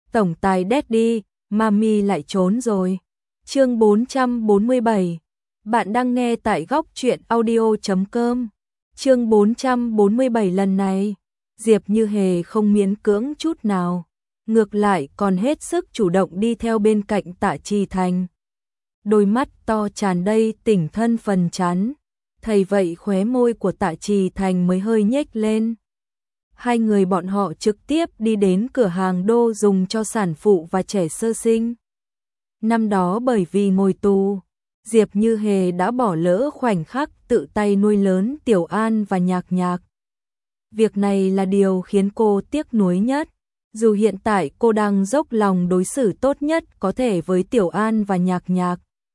Tổng tài Daddy, Mami lại trốn rồi. Chương 447. Bạn đang nghe tại góc truyện audio.com. Chương 447 lần này, Diệp Như Hề không miễn cưỡng chút nào, ngược lại còn hết sức chủ động đi theo bên cạnh Tạ Trì Thành. Đôi mắt to tràn đầy tình thân phần chán, thấy vậy khóe môi của Tạ Trì Thành mới hơi nhếch lên. Hai người bọn họ trực tiếp đi đến cửa hàng đô dùng cho sản phụ và trẻ sơ sinh. Năm đó bởi vì ngồi tù, Diệp Như Hề đã bỏ lỡ khoảnh khắc tự tay nuôi lớn Tiểu An và Nhạc Nhạc. Việc này là điều khiến cô tiếc nuối nhất. Dù hiện tại cô đang dốc lòng đối xử tốt nhất có thể với Tiểu An và Nhạc Nhạc,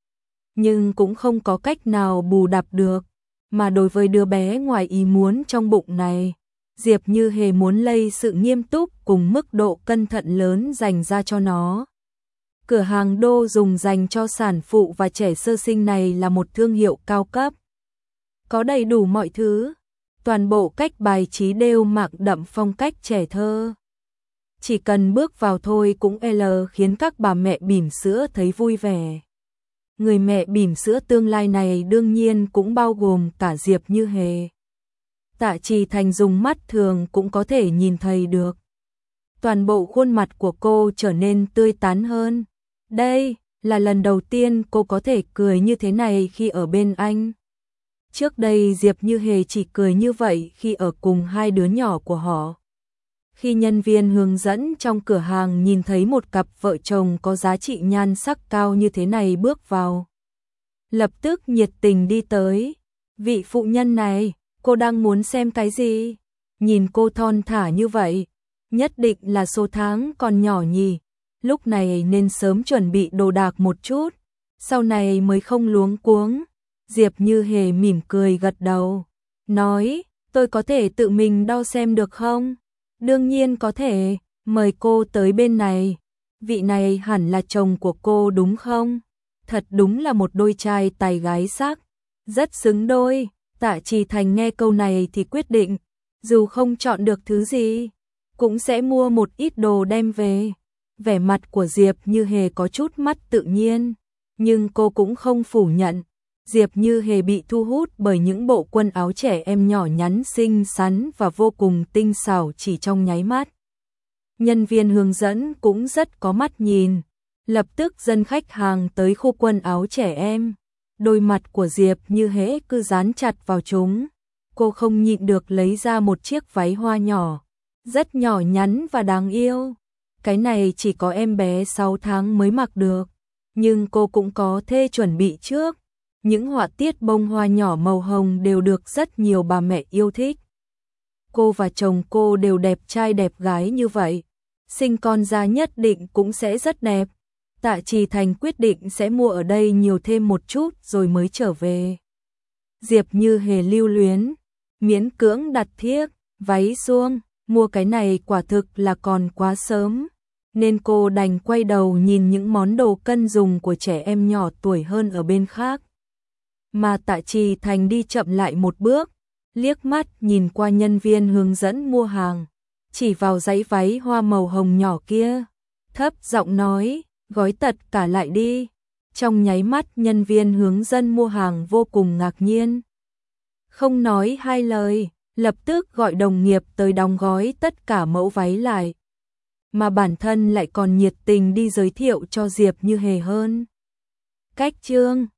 nhưng cũng không có cách nào bù đắp được. Mà đối với đứa bé ngoài ý muốn trong bụng này, Diệp Như Hề muốn lây sự nghiêm túc cùng mức độ cẩn thận lớn dành ra cho nó. Cửa hàng đô dùng dành cho sản phụ và trẻ sơ sinh này là một thương hiệu cao cấp. Có đầy đủ mọi thứ, toàn bộ cách bài trí đều mang đậm phong cách trẻ thơ. Chỉ cần bước vào thôi cũng khiến các bà mẹ bỉm sữa thấy vui vẻ. Người mẹ bỉm sữa tương lai này đương nhiên cũng bao gồm cả Diệp Như Hề. Tạ Trì Thành dùng mắt thường cũng có thể nhìn thấy được. Toàn bộ khuôn mặt của cô trở nên tươi tắn hơn. Đây là lần đầu tiên cô có thể cười như thế này khi ở bên anh. Trước đây Diệp Như Hề chỉ cười như vậy khi ở cùng hai đứa nhỏ của họ. Khi nhân viên hướng dẫn trong cửa hàng nhìn thấy một cặp vợ chồng có giá trị nhan sắc cao như thế này bước vào, lập tức nhiệt tình đi tới. Vị phụ nhân này, cô đang muốn xem cái gì? Nhìn cô thon thả như vậy, nhất định là số tháng còn nhỏ nhỉ. Lúc này nên sớm chuẩn bị đồ đạc một chút, sau này mới không luống cuống. Diệp Như Hề mỉm cười gật đầu, nói, tôi có thể tự mình đo xem được không? Đương nhiên có thể, mời cô tới bên này. Vị này hẳn là chồng của cô đúng không? Thật đúng là một đôi trai tài gái sắc, rất xứng đôi. Tạ Trì Thành nghe câu này thì quyết định, dù không chọn được thứ gì, cũng sẽ mua một ít đồ đem về. Vẻ mặt của Diệp Như Hề có chút mất tự nhiên, nhưng cô cũng không phủ nhận. Diệp Như Hề bị thu hút bởi những bộ quần áo trẻ em nhỏ nhắn xinh xắn và vô cùng tinh xảo chỉ trong nháy mắt. Nhân viên hướng dẫn cũng rất có mắt nhìn, lập tức dẫn khách hàng tới khu quần áo trẻ em. Đôi mặt của Diệp Như Hề cứ dán chặt vào chúng. Cô không nhịn được lấy ra một chiếc váy hoa nhỏ, rất nhỏ nhắn và đáng yêu. Cái này chỉ có em bé 6 tháng mới mặc được, nhưng cô cũng có thê chuẩn bị trước. Những họa tiết bông hoa nhỏ màu hồng đều được rất nhiều bà mẹ yêu thích. Cô và chồng cô đều đẹp trai đẹp gái như vậy, sinh con ra nhất định cũng sẽ rất đẹp. Tạ Trì Thành quyết định sẽ mua ở đây nhiều thêm một chút rồi mới trở về. Diệp Như Hề lưu luyến, miễn cưỡng đặt thiếc, váy suông, mua cái này quả thực là còn quá sớm, nên cô đành quay đầu nhìn những món đồ cân dùng của trẻ em nhỏ tuổi hơn ở bên khác. Mà Tạ Trì Thành đi chậm lại một bước, liếc mắt nhìn qua nhân viên hướng dẫn mua hàng, chỉ vào dãy váy hoa màu hồng nhỏ kia, thấp giọng nói, gói tất cả lại đi. Trong nháy mắt nhân viên hướng dẫn mua hàng vô cùng ngạc nhiên. Không nói hai lời, lập tức gọi đồng nghiệp tới đóng gói tất cả mẫu váy lại. Mà bản thân lại còn nhiệt tình đi giới thiệu cho Diệp Như Hề hơn. Cách chương